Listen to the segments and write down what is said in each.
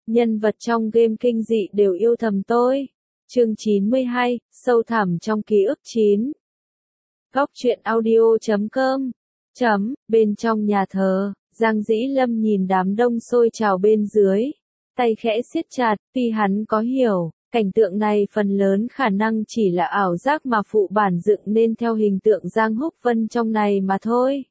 nhân vật trong game kinh dị đều yêu thầm tôi. Chương 92, sâu thẳm trong ký ức 9. Góc truyện audio.com. Bên trong nhà thờ, Giang Dĩ Lâm nhìn đám đông sôi trào bên dưới, tay khẽ siết chặt, tuy hắn có hiểu, cảnh tượng này phần lớn khả năng chỉ là ảo giác mà phụ bản dựng nên theo hình tượng Giang Húc Vân trong này mà thôi.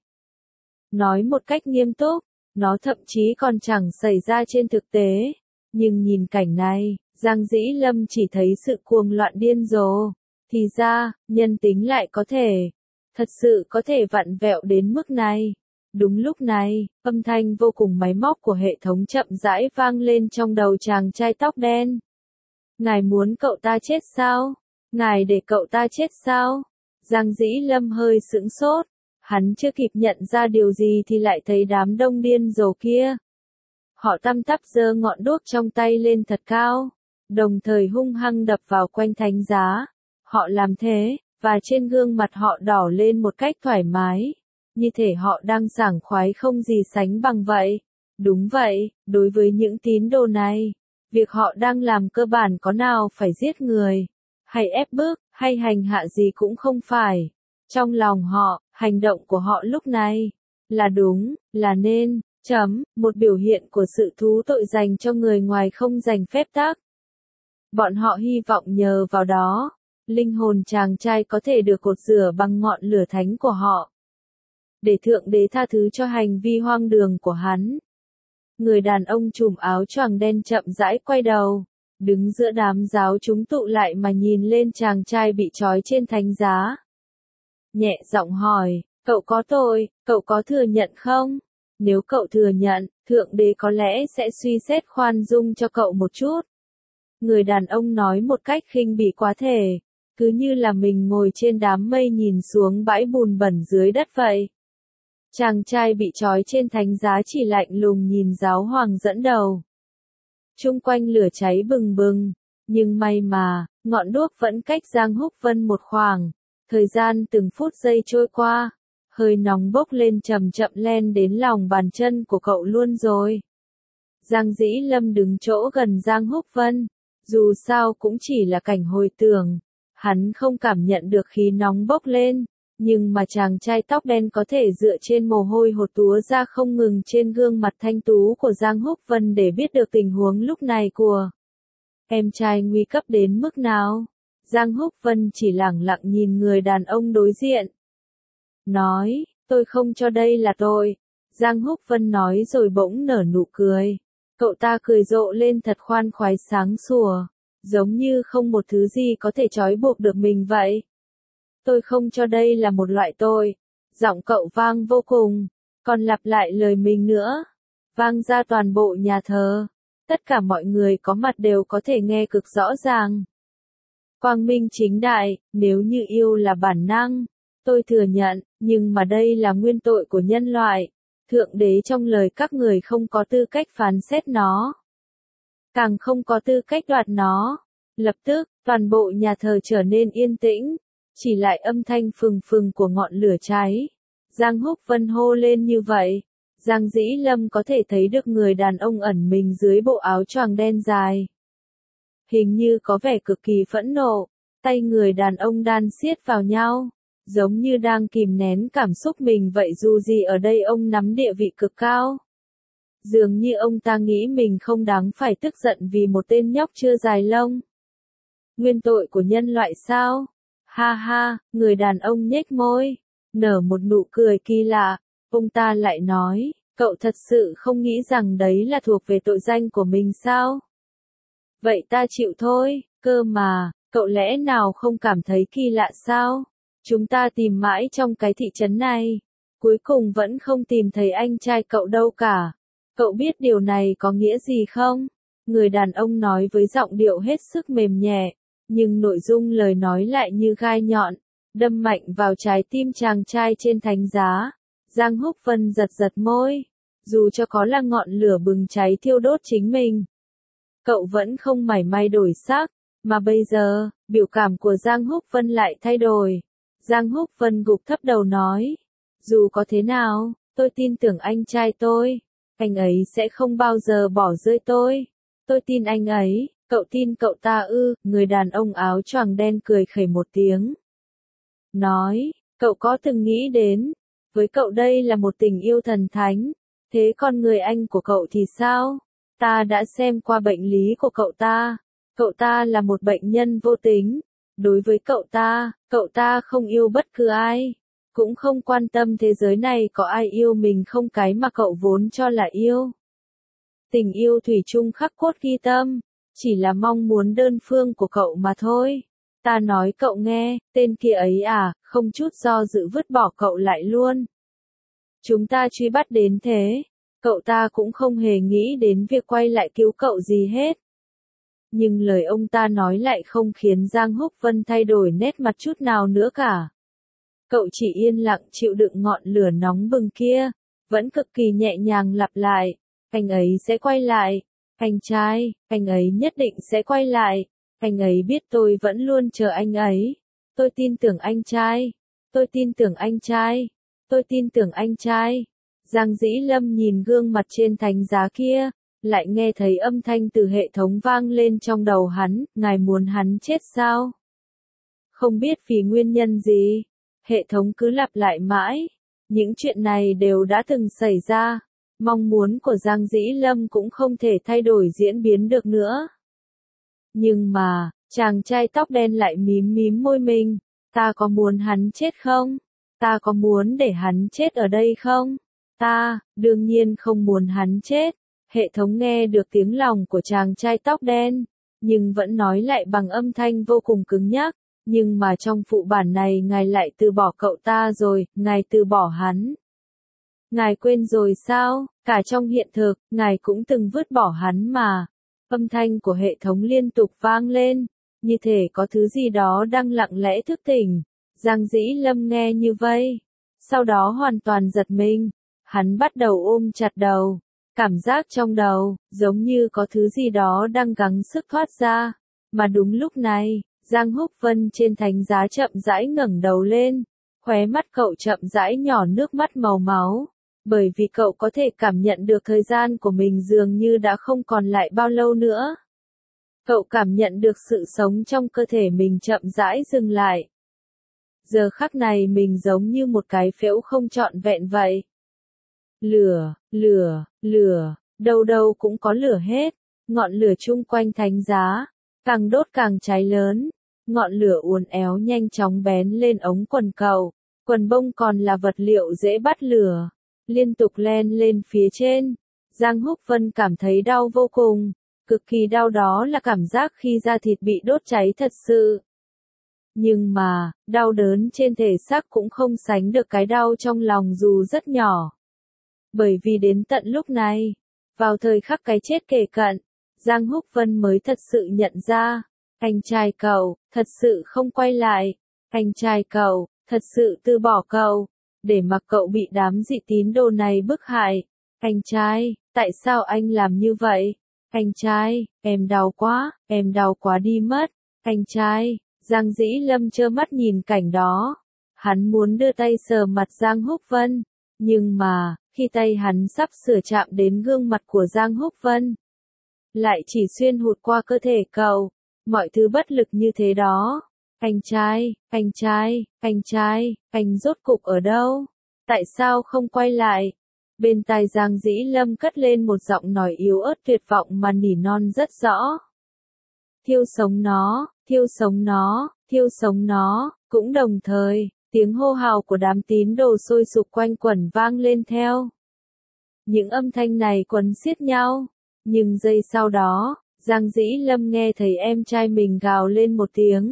Nói một cách nghiêm túc, nó thậm chí còn chẳng xảy ra trên thực tế, nhưng nhìn cảnh này, Giang Dĩ Lâm chỉ thấy sự cuồng loạn điên rồ, thì ra, nhân tính lại thật sự có thể vặn vẹo đến mức này. Đúng lúc này, âm thanh vô cùng máy móc của hệ thống chậm rãi vang lên trong đầu chàng trai tóc đen. Ngài muốn cậu ta chết sao? Ngài để cậu ta chết sao? Giang Dĩ Lâm hơi sững sốt, hắn chưa kịp nhận ra điều gì thì lại thấy đám đông điên rồ kia. Họ tăm tắp giơ ngọn đuốc trong tay lên thật cao, đồng thời hung hăng đập vào quanh thánh giá. Họ làm thế, và trên gương mặt họ đỏ lên một cách thoải mái, như thể họ đang sảng khoái không gì sánh bằng vậy. Đúng vậy, đối với những tín đồ này, việc họ đang làm cơ bản có nào phải giết người, hay ép bức, hay hành hạ gì cũng không phải. Trong lòng họ, hành động của họ lúc này là đúng, là nên, một biểu hiện của sự thú tội dành cho người ngoài không dành phép tắc. Bọn họ hy vọng nhờ vào đó, linh hồn chàng trai có thể được cột rửa bằng ngọn lửa thánh của họ, để Thượng Đế tha thứ cho hành vi hoang đường của hắn. Người đàn ông trùm áo choàng đen chậm rãi quay đầu, đứng giữa đám giáo chúng tụ lại mà nhìn lên chàng trai bị trói trên thánh giá. Nhẹ giọng hỏi, cậu có tội, cậu có thừa nhận không? Nếu cậu thừa nhận, Thượng Đế có lẽ sẽ suy xét khoan dung cho cậu một chút. Người đàn ông nói một cách khinh bỉ quá thể, cứ như là mình ngồi trên đám mây nhìn xuống bãi bùn bẩn dưới đất vậy. Chàng trai bị trói trên thánh giá chỉ lạnh lùng nhìn giáo hoàng dẫn đầu. Chung quanh lửa cháy bừng bừng, nhưng may mà, ngọn đuốc vẫn cách Giang Húc Vân một khoảng. Thời gian từng phút giây trôi qua, hơi nóng bốc lên chậm chậm len đến lòng bàn chân của cậu luôn rồi. Giang Dĩ Lâm đứng chỗ gần Giang Húc Vân, dù sao cũng chỉ là cảnh hồi tưởng, hắn không cảm nhận được khí nóng bốc lên, nhưng mà chàng trai tóc đen có thể dựa trên mồ hôi hột túa ra không ngừng trên gương mặt thanh tú của Giang Húc Vân để biết được tình huống lúc này của em trai nguy cấp đến mức nào. Giang Húc Vân chỉ lẳng lặng nhìn người đàn ông đối diện. Nói, tôi không cho đây là tội. Giang Húc Vân nói rồi bỗng nở nụ cười. Cậu ta cười rộ lên thật khoan khoái sáng sủa, giống như không một thứ gì có thể trói buộc được mình vậy. Tôi không cho đây là một loại tội. Giọng cậu vang vô cùng, còn lặp lại lời mình nữa. Vang ra toàn bộ nhà thờ. Tất cả mọi người có mặt đều có thể nghe cực rõ ràng. Quang minh chính đại, nếu như yêu là bản năng, tôi thừa nhận, nhưng mà đây là nguyên tội của nhân loại. Thượng Đế trong lời các người không có tư cách phán xét nó, càng không có tư cách đoạt nó. Lập tức, toàn bộ nhà thờ trở nên yên tĩnh, chỉ lại âm thanh phừng phừng của ngọn lửa cháy. Giang Húc Vân hô lên như vậy, Giang Dĩ Lâm có thể thấy được người đàn ông ẩn mình dưới bộ áo choàng đen dài. Hình như có vẻ cực kỳ phẫn nộ, tay người đàn ông đan siết vào nhau, giống như đang kìm nén cảm xúc mình vậy. Dù gì ở đây ông nắm địa vị cực cao. Dường như ông ta nghĩ mình không đáng phải tức giận vì một tên nhóc chưa dài lông. Nguyên tội của nhân loại sao? Ha ha, người đàn ông nhếch môi, nở một nụ cười kỳ lạ. Ông ta lại nói, cậu thật sự không nghĩ rằng đấy là thuộc về tội danh của mình sao? Vậy ta chịu thôi, cơ mà, cậu lẽ nào không cảm thấy kỳ lạ sao? Chúng ta tìm mãi trong cái thị trấn này, cuối cùng vẫn không tìm thấy anh trai cậu đâu cả. Cậu biết điều này có nghĩa gì không? Người đàn ông nói với giọng điệu hết sức mềm nhẹ, nhưng nội dung lời nói lại như gai nhọn, đâm mạnh vào trái tim chàng trai trên thánh giá. Giang Húc Vân giật giật môi, dù cho có là ngọn lửa bừng cháy thiêu đốt chính mình, cậu vẫn không mảy may đổi sắc, mà bây giờ, biểu cảm của Giang Húc Vân lại thay đổi. Giang Húc Vân gục thấp đầu nói, dù có thế nào, tôi tin tưởng anh trai tôi, anh ấy sẽ không bao giờ bỏ rơi tôi. Tôi tin anh ấy, cậu tin cậu ta ư? Người đàn ông áo choàng đen cười khẩy một tiếng. Nói, cậu có từng nghĩ đến, với cậu đây là một tình yêu thần thánh, thế con người anh của cậu thì sao? Ta đã xem qua bệnh lý của cậu ta là một bệnh nhân vô tính. Đối với cậu ta không yêu bất cứ ai, cũng không quan tâm thế giới này có ai yêu mình không, cái mà cậu vốn cho là yêu. Tình yêu thủy chung khắc cốt ghi tâm, chỉ là mong muốn đơn phương của cậu mà thôi. Ta nói cậu nghe, tên kia ấy à, không chút do dự vứt bỏ cậu lại luôn. Chúng ta truy bắt đến thế, cậu ta cũng không hề nghĩ đến việc quay lại cứu cậu gì hết. Nhưng lời ông ta nói lại không khiến Giang Húc Vân thay đổi nét mặt chút nào nữa cả. Cậu chỉ yên lặng chịu đựng ngọn lửa nóng bừng kia, vẫn cực kỳ nhẹ nhàng lặp lại, anh ấy sẽ quay lại, anh trai, anh ấy nhất định sẽ quay lại, anh ấy biết tôi vẫn luôn chờ anh ấy, tôi tin tưởng anh trai, tôi tin tưởng anh trai, tôi tin tưởng anh trai. Giang Dĩ Lâm nhìn gương mặt trên thánh giá kia, lại nghe thấy âm thanh từ hệ thống vang lên trong đầu hắn, ngài muốn hắn chết sao? Không biết vì nguyên nhân gì, hệ thống cứ lặp lại mãi, những chuyện này đều đã từng xảy ra, mong muốn của Giang Dĩ Lâm cũng không thể thay đổi diễn biến được nữa. Nhưng mà, chàng trai tóc đen lại mím mím môi mình, ta có muốn hắn chết không? Ta có muốn để hắn chết ở đây không? Ta, đương nhiên không muốn hắn chết. Hệ thống nghe được tiếng lòng của chàng trai tóc đen, nhưng vẫn nói lại bằng âm thanh vô cùng cứng nhắc, nhưng mà trong phụ bản này ngài lại từ bỏ cậu ta rồi, ngài từ bỏ hắn. Ngài quên rồi sao, cả trong hiện thực, ngài cũng từng vứt bỏ hắn mà. Âm thanh của hệ thống liên tục vang lên, như thể có thứ gì đó đang lặng lẽ thức tỉnh. Giang Dĩ Lâm nghe như vậy, sau đó hoàn toàn giật mình, hắn bắt đầu ôm chặt đầu. Cảm giác trong đầu, giống như có thứ gì đó đang gắng sức thoát ra. Mà đúng lúc này, Giang Húc Vân trên thánh giá chậm rãi ngẩng đầu lên, khóe mắt cậu chậm rãi nhỏ nước mắt màu máu, bởi vì cậu có thể cảm nhận được thời gian của mình dường như đã không còn lại bao lâu nữa. Cậu cảm nhận được sự sống trong cơ thể mình chậm rãi dừng lại. Giờ khắc này mình giống như một cái phễu không trọn vẹn vậy. Lửa, lửa, lửa, đâu đâu cũng có lửa hết, ngọn lửa chung quanh thánh giá, càng đốt càng cháy lớn, ngọn lửa uốn éo nhanh chóng bén lên ống quần cậu, quần bông còn là vật liệu dễ bắt lửa, liên tục len lên phía trên. Giang Húc Vân cảm thấy đau vô cùng, cực kỳ đau, đó là cảm giác khi da thịt bị đốt cháy thật sự. Nhưng mà, đau đớn trên thể xác cũng không sánh được cái đau trong lòng dù rất nhỏ. Bởi vì đến tận lúc này, vào thời khắc cái chết kề cận, Giang Húc Vân mới thật sự nhận ra, anh trai cậu, thật sự không quay lại, anh trai cậu, thật sự từ bỏ cậu, để mặc cậu bị đám dị tín đồ này bức hại. Anh trai, tại sao anh làm như vậy? Anh trai, em đau quá đi mất. Anh trai, Giang Dĩ Lâm trơ mắt nhìn cảnh đó. Hắn muốn đưa tay sờ mặt Giang Húc Vân, nhưng mà, khi tay hắn sắp sửa chạm đến gương mặt của Giang Húc Vân, lại chỉ xuyên hụt qua cơ thể cậu, mọi thứ bất lực như thế đó. Anh trai, anh rốt cục ở đâu? Tại sao không quay lại? Bên tai Giang Dĩ Lâm cất lên một giọng nói yếu ớt tuyệt vọng mà nỉ non rất rõ. Thiêu sống nó, thiêu sống nó, thiêu sống nó, cũng đồng thời, tiếng hô hào của đám tín đồ sôi sục quanh quẩn vang lên theo. Những âm thanh này quấn xiết nhau, nhưng giây sau đó, Giang Dĩ Lâm nghe thấy em trai mình gào lên một tiếng.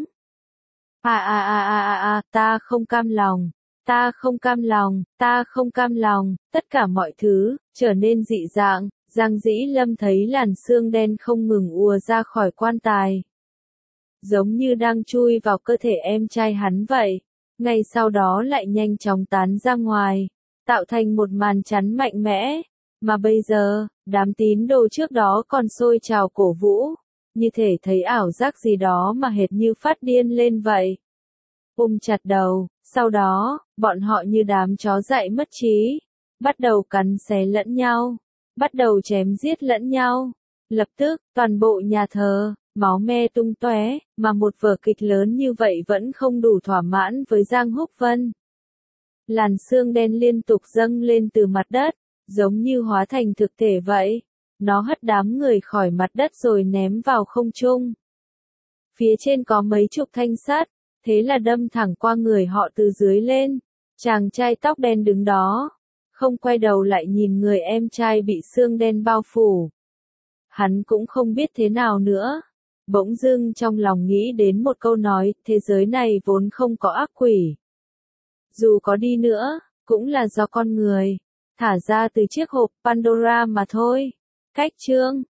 Ta không cam lòng, ta không cam lòng, ta không cam lòng, tất cả mọi thứ, trở nên dị dạng, Giang Dĩ Lâm thấy làn xương đen không ngừng ùa ra khỏi quan tài. Giống như đang chui vào cơ thể em trai hắn vậy, ngay sau đó lại nhanh chóng tán ra ngoài, tạo thành một màn chắn mạnh mẽ, mà bây giờ, đám tín đồ trước đó còn sôi trào cổ vũ, như thể thấy ảo giác gì đó mà hệt như phát điên lên vậy. Ôm chặt đầu, sau đó, bọn họ như đám chó dại mất trí, bắt đầu cắn xé lẫn nhau, bắt đầu chém giết lẫn nhau, Lập tức, toàn bộ nhà thờ, máu me tung tóe, mà một vở kịch lớn như vậy vẫn không đủ thỏa mãn với Giang Húc Vân. Làn sương đen liên tục dâng lên từ mặt đất, giống như hóa thành thực thể vậy. Nó hất đám người khỏi mặt đất rồi ném vào không trung. Phía trên có mấy chục thanh sắt, thế là đâm thẳng qua người họ từ dưới lên. Chàng trai tóc đen đứng đó, không quay đầu lại nhìn người em trai bị sương đen bao phủ. Hắn cũng không biết thế nào nữa. Bỗng dưng trong lòng nghĩ đến một câu nói, thế giới này vốn không có ác quỷ. Dù có đi nữa, cũng là do con người thả ra từ chiếc hộp Pandora mà thôi. Cách chương